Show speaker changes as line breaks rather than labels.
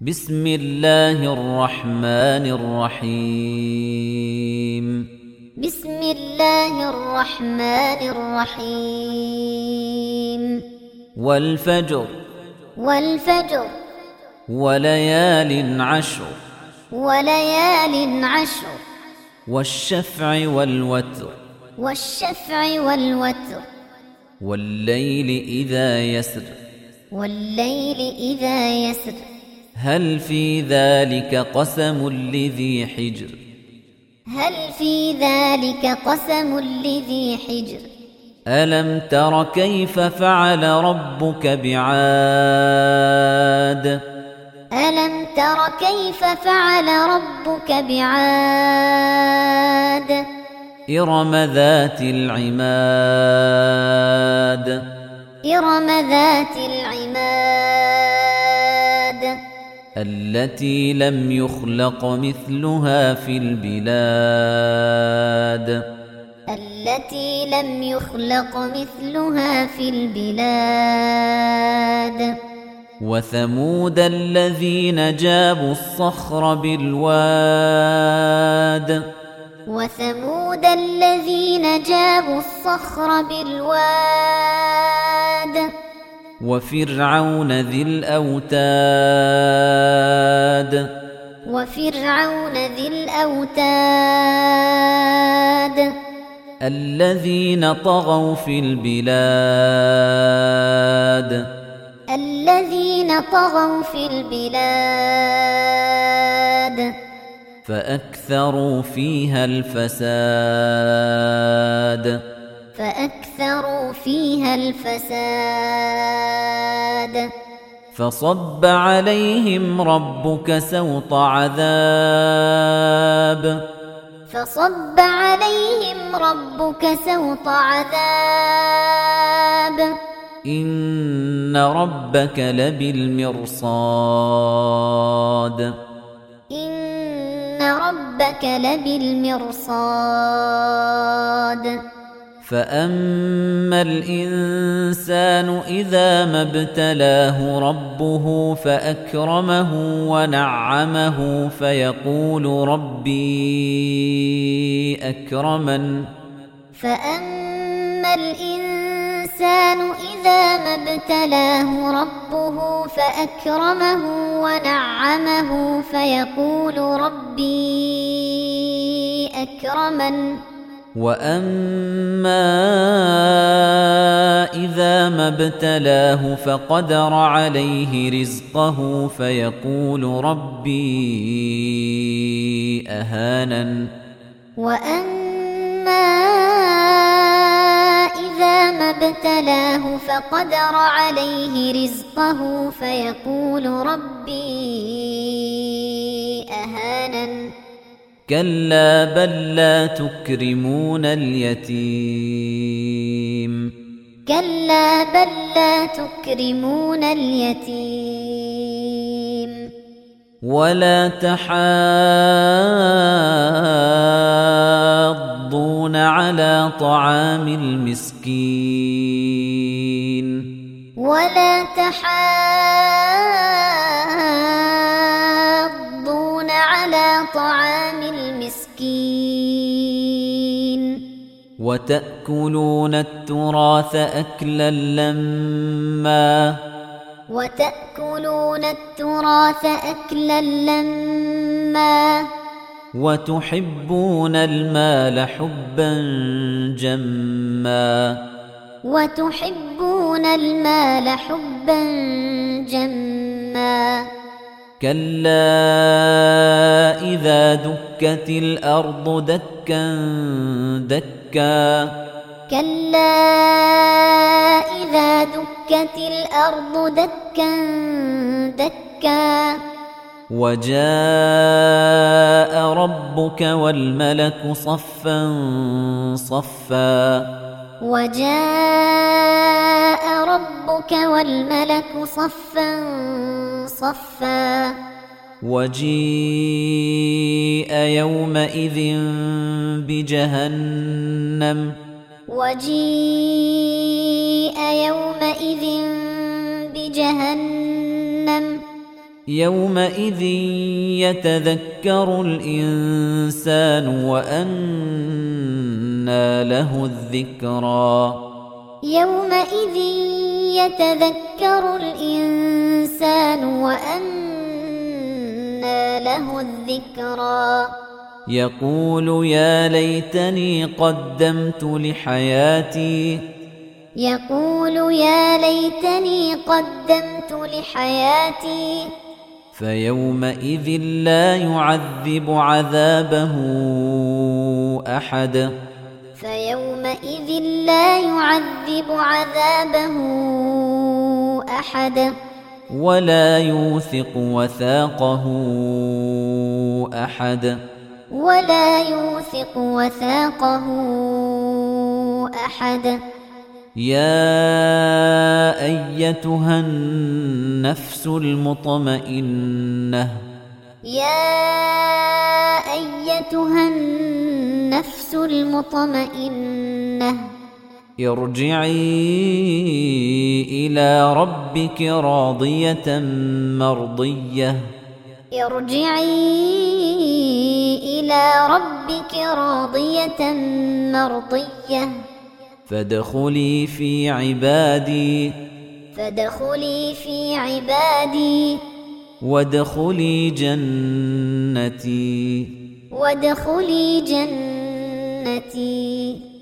بسم الله الرحمن الرحيم
بسم الله الرحمن الرحيم
والفجر
والفجر
وليال عشر
وليال عشر
والشفع والوتر
والشفع والوتر
والليل إذا يسر
والليل إذا يسر
هل في ذلك قسم لذي حجر
هل في ذلك قسم لذي حجر
ألم تر كيف فعل ربك بعاد
ألم تر كيف فعل ربك بعاد
إرم ذات العماد
إرم ذات العماد
التي لم يخلق مثلها في البلاد
التي لم يخلق مثلها في البلاد
وثمود الذين جابوا الصخر بالواد
وثمود الذين جابوا الصخر بالواد
وفرعون ذي الأوتاد
وفرعون ذي الأوتاد
الذين طغوا في البلاد
الذين طغوا في البلاد
فأكثروا فيها الفساد
فأكثروا فيها الفساد
فصب عليهم ربك سوط عذاب
فصب عليهم ربك سوط عذاب
إن ربك لبالمرصاد
إن ربك لبالمرصاد
فأما الإنسان إذا ما ابتلاه ربه فأكرمه ونعمه فيقول ربي أكرمن
فأما الإنسان إذا ما ابتلاه ربه فأكرمه ونعمه فيقول ربي أكرمن
وأما إذا ما ابتلاه فقدر عليه رزقه فيقول ربي أهانن
وأما إذا ما ابتلاه فقدر عليه رزقه فيقول ربي أهانن
كلا بل لا تكرمون اليتيم
كلا بل لا تكرمون اليتيم
ولا تحاضون على طعام المسكين
ولا تحاضون على طعام المسكين
وتأكلون التراث أكلا لما
وتأكلون التراث أكلا لما
وتحبون المال حبا جما
وتحبون المال حبا جما
كلا إذا دكت الأرض دكا دكا
كلا إذا دكت الأرض دكا دكا
وجاء ربك والملك صفا صفا
وجاء ربك والملك صفا صفا
وجيء يومئذ بجهنم
وجيء يومئذ بجهنم
يومئذ يتذكر الإنسان وأنى له الذكرى
يومئذ يتذكر الإنسان وأنى له الذكرى
يقول يا ليتني قدمت لحياتي
يقول يا ليتني قدمت لحياتي
فيومئذ لا يعذب عذابه أحد
فيومئذ لا يعذب عذابه أحد
ولا يوثق وثاقه أحد
ولا يوثق وثاقه أحد
يا أيتها النفس المطمئنة
يا أيتها النفس المطمئنة
ارجعي إلى ربك راضية مرضية
ارجعي إلى ربك راضية مرضية
فادخلي في عبادي
فادخلي في عبادي
وادخلي جنتي
وادخلي جنتي